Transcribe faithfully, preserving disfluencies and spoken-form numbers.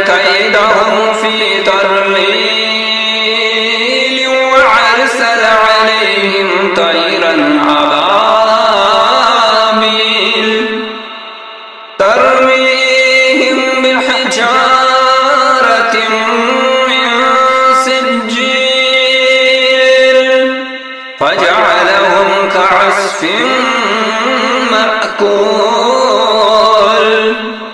كيدهم في تضليل وأرسل عليهم طيرا أبابيل ترميهم بحجارة من سجيل فجعلهم كعصف مأكول.